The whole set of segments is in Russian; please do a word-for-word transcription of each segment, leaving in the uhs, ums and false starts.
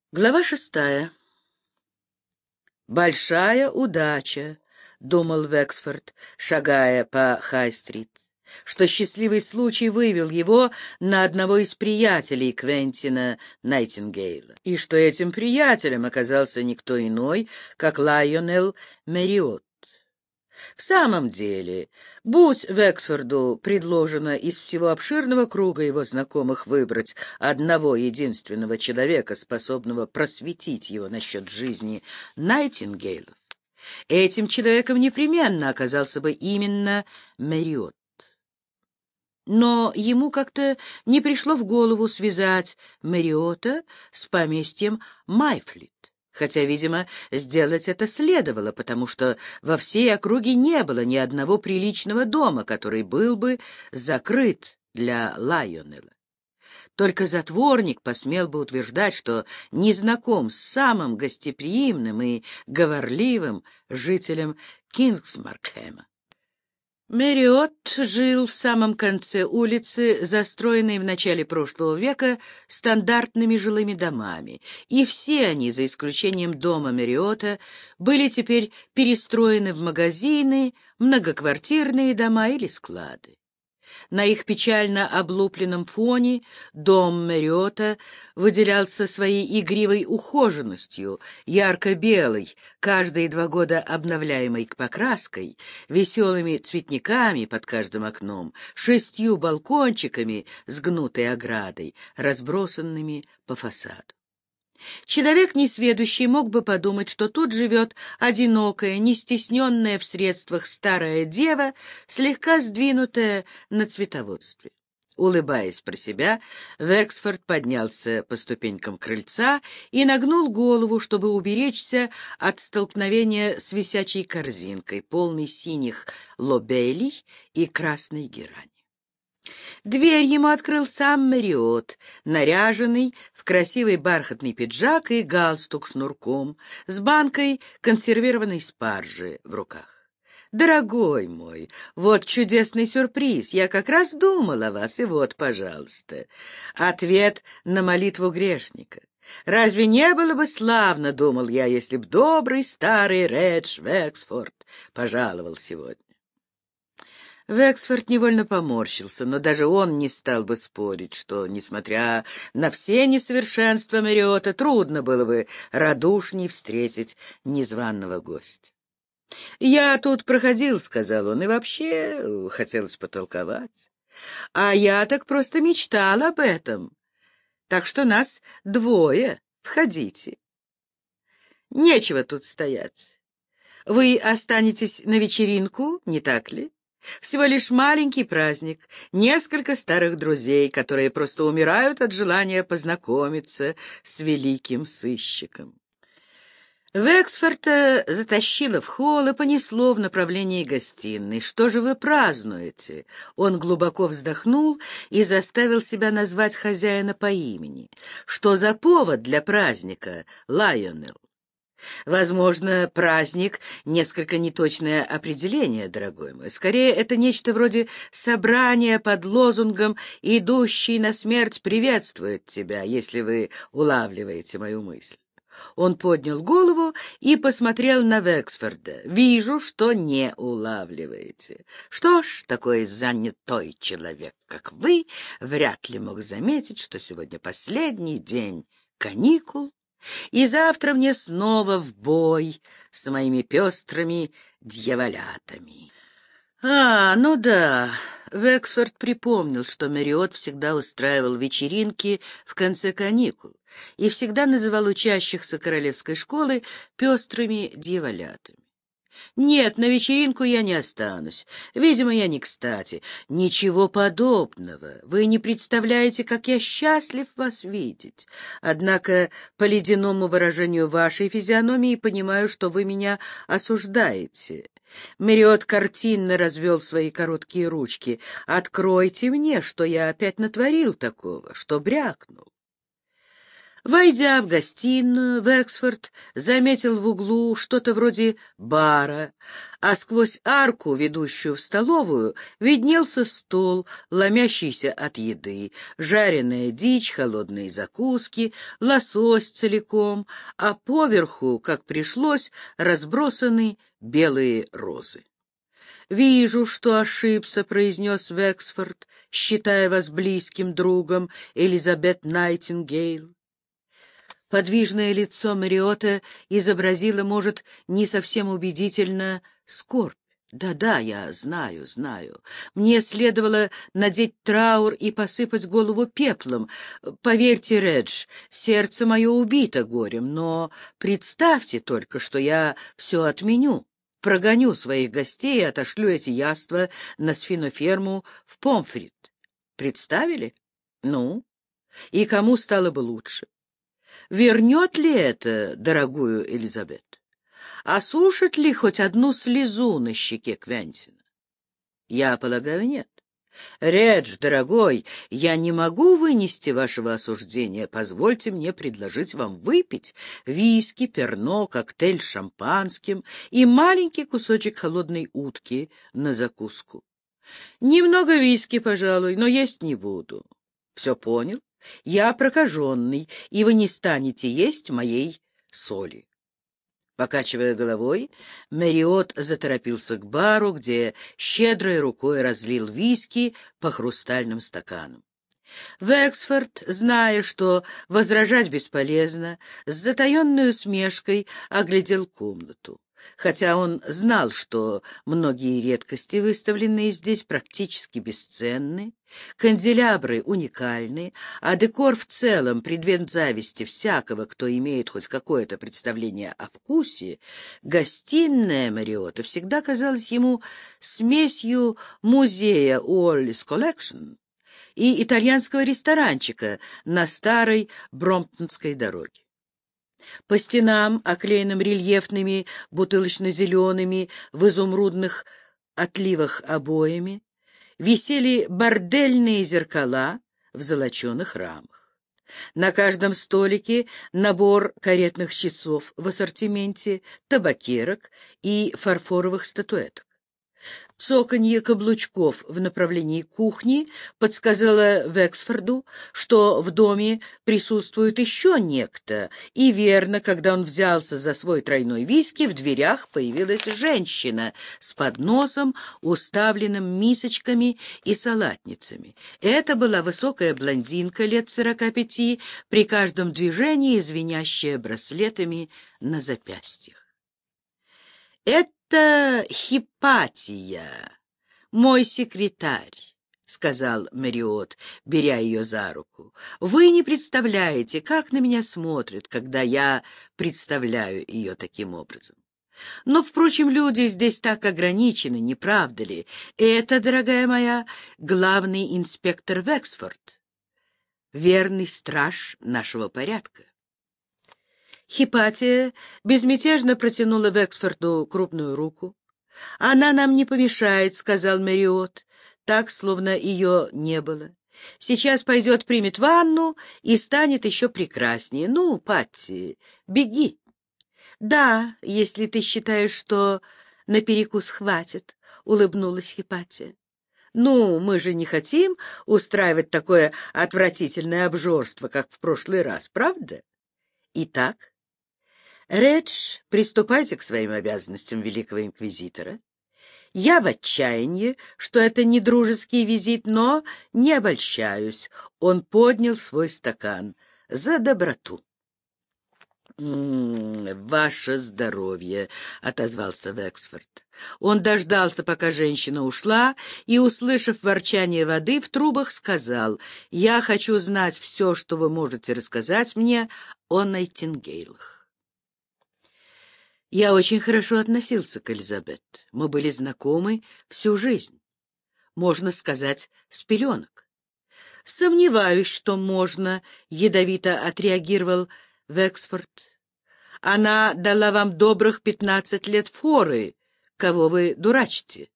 Глава шестая. «Большая удача», — думал Вексфорд, шагая по Хай-стрит, что счастливый случай вывел его на одного из приятелей Квентина Найтингейла, и что этим приятелем оказался никто иной, как Лайонел Мэриот. В самом деле, будь Вексфорду предложено из всего обширного круга его знакомых выбрать одного единственного человека, способного просветить его насчет жизни Найтингейлов, этим человеком непременно оказался бы именно Мэриот. Но ему как-то не пришло в голову связать Мэриота с поместьем Майфлит, хотя, видимо, сделать это следовало, потому что во всей округе не было ни одного приличного дома, который был бы закрыт для Лайонела. Только затворник посмел бы утверждать, что не знаком с самым гостеприимным и говорливым жителем Кингсмаркхэма. Мэриот жил в самом конце улицы, застроенной в начале прошлого века стандартными жилыми домами, и все они, за исключением дома Мэриота, были теперь перестроены в магазины, многоквартирные дома или склады. На их печально облупленном фоне дом Мэриота выделялся своей игривой ухоженностью, ярко-белой, каждые два года обновляемой покраской, веселыми цветниками под каждым окном, шестью балкончиками с гнутой оградой, разбросанными по фасаду. Человек несведущий мог бы подумать, что тут живет одинокая, не стесненная в средствах старая дева, слегка сдвинутая на цветоводстве. Улыбаясь про себя, Вексфорд поднялся по ступенькам крыльца и нагнул голову, чтобы уберечься от столкновения с висячей корзинкой, полной синих лобелей и красной герани. Дверь ему открыл сам Мэриот, наряженный в красивый бархатный пиджак и галстук с шнурком, с банкой консервированной спаржи в руках. «Дорогой мой, вот чудесный сюрприз. Я как раз думал о вас, и вот, пожалуйста, ответ на молитву грешника. Разве не было бы славно, думал я, если б добрый старый Редж Вексфорд пожаловал сегодня?» Вексфорд невольно поморщился, но даже он не стал бы спорить, что, несмотря на все несовершенства Мэриота, трудно было бы радушней встретить незваного гостя. «Я тут проходил», — сказал он, — «и вообще э, хотелось потолковать. А я так просто мечтал об этом. Так что нас двое. Входите. Нечего тут стоять. Вы останетесь на вечеринку, не так ли? Всего лишь маленький праздник, несколько старых друзей, которые просто умирают от желания познакомиться с великим сыщиком». Вексфорда затащило в холл и понесло в направлении гостиной. «Что же вы празднуете?» Он глубоко вздохнул и заставил себя назвать хозяина по имени. «Что за повод для праздника, Лайонел?» Возможно, праздник — несколько неточное определение, дорогой мой. Скорее, это нечто вроде собрания под лозунгом «Идущий на смерть приветствует тебя», если вы улавливаете мою мысль. Он поднял голову и посмотрел на Вексфорда. «Вижу, что не улавливаете. Что ж, такой занятой человек, как вы, вряд ли мог заметить, что сегодня последний день каникул, и завтра мне снова в бой с моими пестрыми дьяволятами». «А, ну да». Вексфорд припомнил, что Мэриот всегда устраивал вечеринки в конце каникул и всегда называл учащихся королевской школы пестрыми дьяволятами. «Нет, на вечеринку я не останусь. Видимо, я не кстати». «Ничего подобного. Вы не представляете, как я счастлив вас видеть. Однако по ледяному выражению вашей физиономии понимаю, что вы меня осуждаете». Мэриот картинно развел свои короткие ручки. «Откройте мне, что я опять натворил такого, что брякнул». Войдя в гостиную, Вексфорд заметил в углу что-то вроде бара, а сквозь арку, ведущую в столовую, виднелся стол, ломящийся от еды, жареная дичь, холодные закуски, лосось целиком, а поверху, как пришлось, разбросаны белые розы. «Вижу, что ошибся», — произнес Вексфорд, считая вас близким другом, Элизабет Найтингейл. Подвижное лицо Мэриота изобразило, может, не совсем убедительно, скорбь. «Да-да, я знаю, знаю. Мне следовало надеть траур и посыпать голову пеплом. Поверьте, Редж, сердце мое убито горем, но представьте только, что я все отменю. Прогоню своих гостей и отошлю эти яства на свиноферму в Помфрит. Представили? Ну, и кому стало бы лучше? Вернет ли это дорогую Элизабет? Осушит ли хоть одну слезу на щеке Квентина? Я полагаю, нет. Редж, дорогой, я не могу вынести вашего осуждения. Позвольте мне предложить вам выпить виски, перно, коктейль с шампанским и маленький кусочек холодной утки на закуску. Немного виски, пожалуй, но есть не буду. Все понял? Я прокаженный, и вы не станете есть моей соли. Покачивая головой, Мэриот заторопился к бару, где щедрой рукой разлил виски по хрустальным стаканам. Вексфорд, зная, что возражать бесполезно, с затаенной усмешкой оглядел комнату. Хотя он знал, что многие редкости, выставленные здесь, практически бесценны, канделябры уникальны, а декор в целом предмет зависти всякого, кто имеет хоть какое-то представление о вкусе, гостиная Мэриота всегда казалась ему смесью музея Уоллис Коллекшн и итальянского ресторанчика на старой Бромптонской дороге. По стенам, оклеенным рельефными бутылочно-зелеными в изумрудных отливах обоями, висели бордельные зеркала в золоченых рамах. На каждом столике набор каретных часов в ассортименте, табакерок и фарфоровых статуэток. Цоканье каблучков в направлении кухни подсказало Вексфорду, что в доме присутствует еще некто, и верно, когда он взялся за свой тройной виски, в дверях появилась женщина с подносом, уставленным мисочками и салатницами. Это была высокая блондинка лет сорока пяти, при каждом движении звенящая браслетами на запястьях. «Это Хипатия, мой секретарь», — сказал Мэриот, беря ее за руку. «Вы не представляете, как на меня смотрят, когда я представляю ее таким образом. Но, впрочем, люди здесь так ограничены, не правда ли? Это, дорогая моя, главный инспектор Вексфорд, верный страж нашего порядка». Хипатия безмятежно протянула Вексфорду крупную руку. «Она нам не помешает», — сказал Мэриот, так, словно ее не было. «Сейчас пойдет, примет ванну и станет еще прекраснее. Ну, Патти, беги». «Да, если ты считаешь, что на перекус хватит», — улыбнулась Хипатия. «Ну, мы же не хотим устраивать такое отвратительное обжорство, как в прошлый раз, правда? Итак, Редж, приступайте к своим обязанностям великого инквизитора. Я в отчаянии, что это не дружеский визит, но не обольщаюсь». Он поднял свой стакан. «За доброту». «М-м, «Ваше здоровье», — отозвался Вексфорд. Он дождался, пока женщина ушла, и, услышав ворчание воды в трубах, сказал: «Я хочу знать все, что вы можете рассказать мне о Найтингейлах». Я очень хорошо относился к Элизабет. Мы были знакомы всю жизнь, можно сказать, с пеленок. «Сомневаюсь, что можно», — ядовито отреагировал Вексфорд. «Она дала вам добрых пятнадцать лет форы, кого вы дурачите.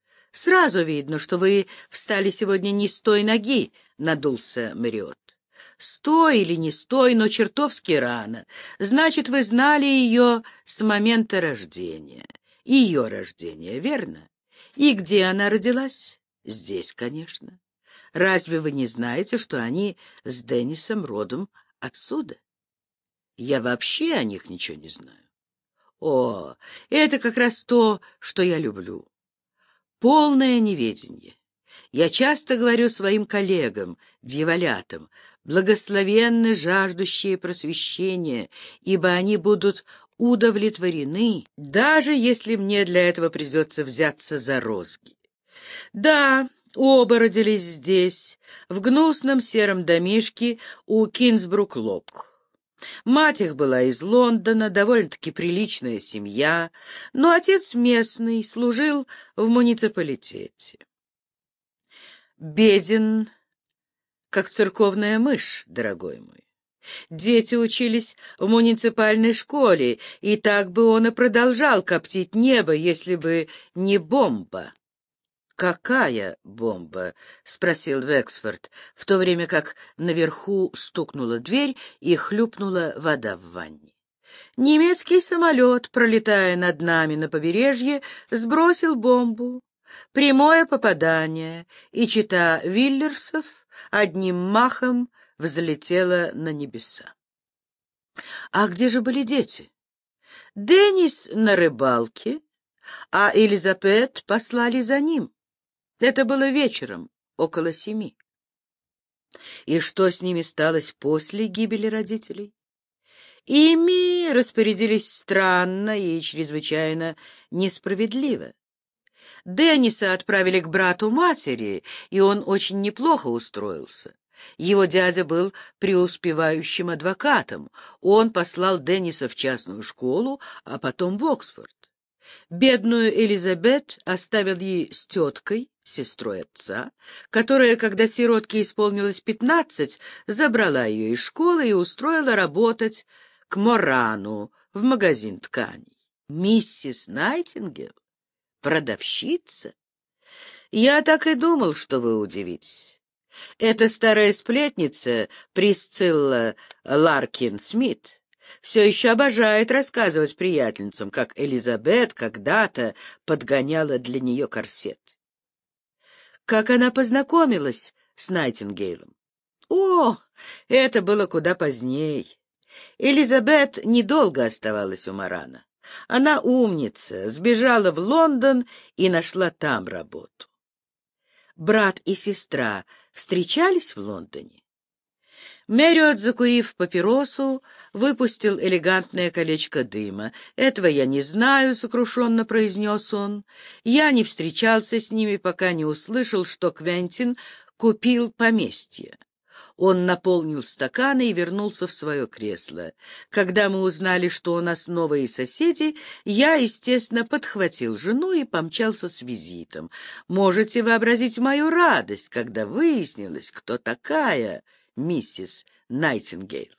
Сразу видно, что вы встали сегодня не с той ноги», — надулся Мэриот. Стой или не стой, но чертовски рано. Значит, вы знали ее с момента рождения. Ее рождения, верно? И где она родилась? Здесь, конечно. Разве вы не знаете, что они с Деннисом родом отсюда? Я вообще о них ничего не знаю. О, это как раз то, что я люблю. Полное неведение. Я часто говорю своим коллегам, дьяволятам, благословенны жаждущие просвещения, ибо они будут удовлетворены, даже если мне для этого придется взяться за розги. Да, оба родились здесь, в гнусном сером домишке у Кинсбрук-Лок. Мать их была из Лондона, довольно-таки приличная семья, но отец местный, служил в муниципалитете. Беден, как церковная мышь, дорогой мой. Дети учились в муниципальной школе, и так бы он и продолжал коптить небо, если бы не бомба. «Какая бомба?» — спросил Вексфорд, в то время как наверху стукнула дверь и хлюпнула вода в ванне. «Немецкий самолет, пролетая над нами на побережье, сбросил бомбу. Прямое попадание, и чета Виллерсов одним махом взлетела на небеса». «А где же были дети?» «Деннис на рыбалке, а Элизабет послали за ним. Это было вечером, около семи». «И что с ними сталось после гибели родителей?» «Ими распорядились странно и чрезвычайно несправедливо. Денниса отправили к брату матери, и он очень неплохо устроился. Его дядя был преуспевающим адвокатом. Он послал Денниса в частную школу, а потом в Оксфорд. Бедную Элизабет оставил ей с теткой, сестрой отца, которая, когда сиротке исполнилось пятнадцать, забрала ее из школы и устроила работать к Морану в магазин тканей. Миссис Найтингел? Продавщица? Я так и думал, что вы удивитесь. Эта старая сплетница Присцилла Ларкин-Смит все еще обожает рассказывать приятельницам, как Элизабет когда-то подгоняла для нее корсет. Как она познакомилась с Найтингейлом? О, это было куда позднее. Элизабет недолго оставалась у Морана. Она умница, сбежала в Лондон и нашла там работу. Брат и сестра встречались в Лондоне? Мэриот, закурив папиросу, выпустил элегантное колечко дыма. «Этого я не знаю», — сокрушенно произнес он. «Я не встречался с ними, пока не услышал, что Квентин купил поместье». Он наполнил стаканы и вернулся в свое кресло. Когда мы узнали, что у нас новые соседи, я, естественно, подхватил жену и помчался с визитом. Можете вообразить мою радость, когда выяснилось, кто такая миссис Найтингейл.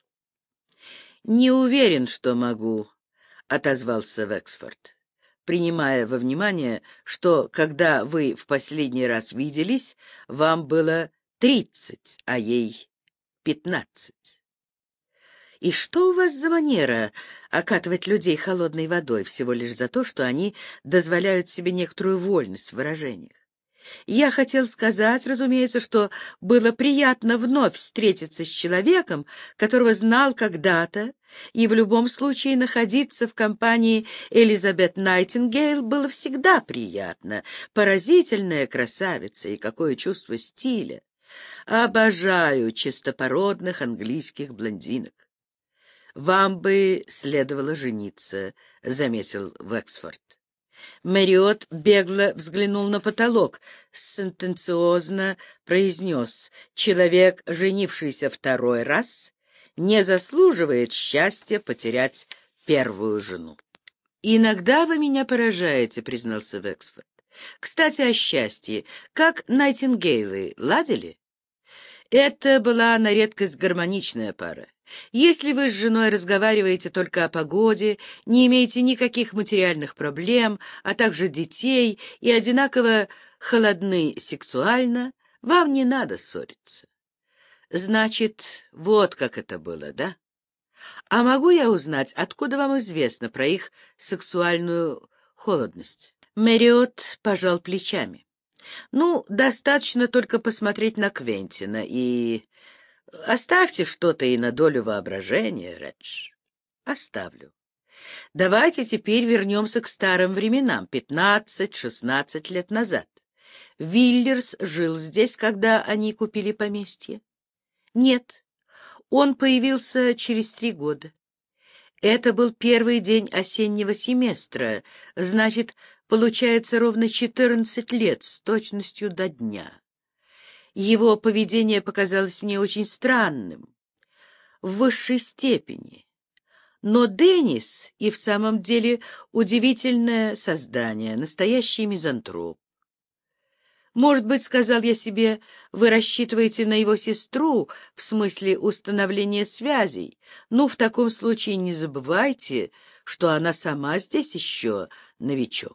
«Не уверен, что могу», — отозвался Вексфорд, принимая во внимание, что, когда вы в последний раз виделись, вам было тридцать, а ей пятнадцать. И что у вас за манера окатывать людей холодной водой всего лишь за то, что они дозволяют себе некоторую вольность в выражениях? Я хотел сказать, разумеется, что было приятно вновь встретиться с человеком, которого знал когда-то, и в любом случае находиться в компании Элизабет Найтингейл было всегда приятно. Поразительная красавица и какое чувство стиля! Обожаю чистопородных английских блондинок. «Вам бы следовало жениться», — заметил Вексфорд. Мэриот бегло взглянул на потолок, сентенциозно произнес: «Человек, женившийся второй раз, не заслуживает счастья потерять первую жену». «Иногда вы меня поражаете», — признался Вексфорд. «Кстати, о счастье. Как Найтингейлы ладили?» Это была на редкость гармоничная пара. Если вы с женой разговариваете только о погоде, не имеете никаких материальных проблем, а также детей и одинаково холодны сексуально, вам не надо ссориться. Значит, вот как это было, да? А могу я узнать, откуда вам известно про их сексуальную холодность? Мэриот пожал плечами. Ну, достаточно только посмотреть на Квентина, и оставьте что-то и на долю воображения, Редж. Оставлю. Давайте теперь вернемся к старым временам, пятнадцать-шестнадцать лет назад. Виллерс жил здесь, когда они купили поместье? Нет, он появился через три года. Это был первый день осеннего семестра, значит, получается ровно четырнадцать лет с точностью до дня. Его поведение показалось мне очень странным, в высшей степени. Но Деннис и в самом деле удивительное создание, настоящий мизантроп. Может быть, сказал я себе, вы рассчитываете на его сестру в смысле установления связей. Ну, в таком случае не забывайте, что она сама здесь еще новичок.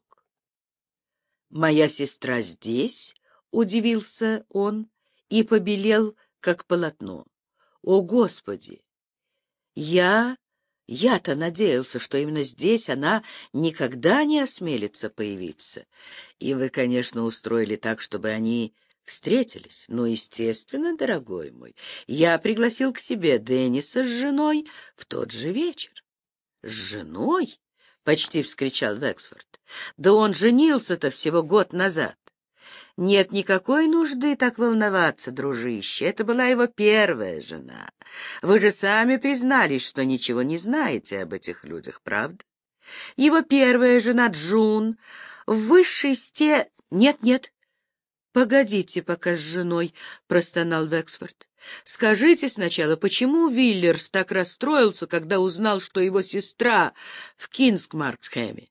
«Моя сестра здесь?» — удивился он и побелел, как полотно. «О, Господи! Я... Я-то надеялся, что именно здесь она никогда не осмелится появиться. И вы, конечно, устроили так, чтобы они встретились. Ну, естественно, дорогой мой, я пригласил к себе Денниса с женой в тот же вечер». «С женой?» — почти вскричал Вексфорд. «Да он женился-то всего год назад». «Нет никакой нужды так волноваться, дружище. Это была его первая жена. Вы же сами признались, что ничего не знаете об этих людях, правда? Его первая жена Джун в высшей сте... Нет-нет, погодите пока с женой», — простонал Вексфорд. «Скажите сначала, почему Виллерс так расстроился, когда узнал, что его сестра в Кингсмаркхэме?»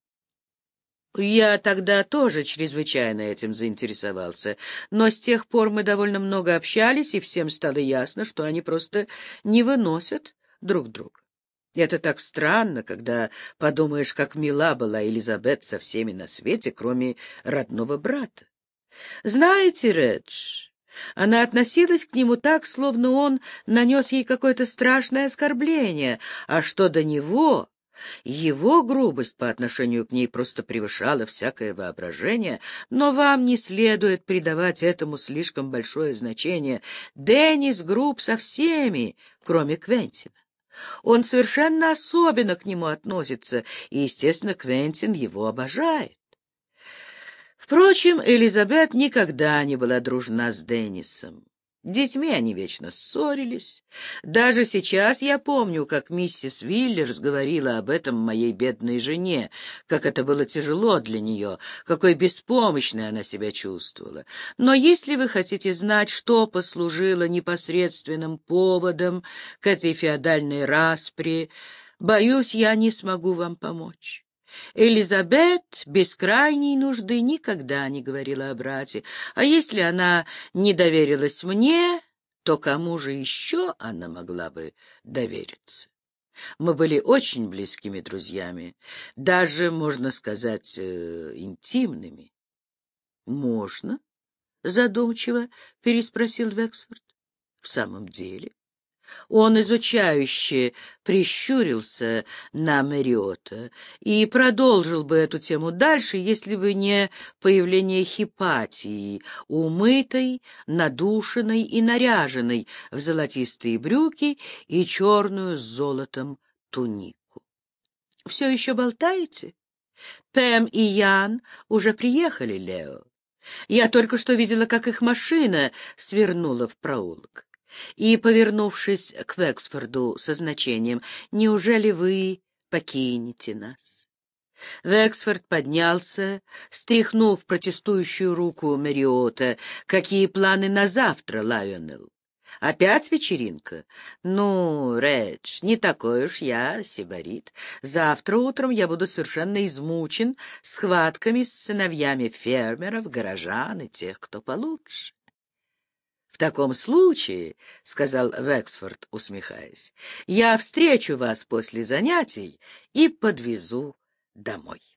Я тогда тоже чрезвычайно этим заинтересовался, но с тех пор мы довольно много общались, и всем стало ясно, что они просто не выносят друг друга. Это так странно, когда подумаешь, как мила была Элизабет со всеми на свете, кроме родного брата. Знаете, Редж, она относилась к нему так, словно он нанес ей какое-то страшное оскорбление, а что до него... Его грубость по отношению к ней просто превышала всякое воображение, но вам не следует придавать этому слишком большое значение. Деннис груб со всеми, кроме Квентина. Он совершенно особенно к нему относится, и, естественно, Квентин его обожает. Впрочем, Элизабет никогда не была дружна с Деннисом. Детьми они вечно ссорились. Даже сейчас я помню, как миссис Виллерс говорила об этом моей бедной жене, как это было тяжело для нее, какой беспомощной она себя чувствовала. Но если вы хотите знать, что послужило непосредственным поводом к этой феодальной распри, боюсь, я не смогу вам помочь. Элизабет без крайней нужды никогда не говорила о брате, а если она не доверилась мне, то кому же еще она могла бы довериться? Мы были очень близкими друзьями, даже, можно сказать, э, интимными. — Можно? — задумчиво переспросил Вексфорд. — В самом деле? Он изучающе прищурился на Мэриота и продолжил бы эту тему дальше, если бы не появление Хипатии, умытой, надушенной и наряженной в золотистые брюки и черную с золотом тунику. — Все еще болтаете? Пэм и Ян уже приехали, Лео. Я только что видела, как их машина свернула в проулок. И, повернувшись к Вексфорду со значением, «Неужели вы покинете нас?» Вексфорд поднялся, стряхнув протестующую руку Мэриота. «Какие планы на завтра, Лайонелл? Опять вечеринка? Ну, Редж, не такой уж я сибарит. Завтра утром я буду совершенно измучен схватками с сыновьями фермеров, горожан и тех, кто получше». — В таком случае, — сказал Вексфорд, усмехаясь, — я встречу вас после занятий и подвезу домой.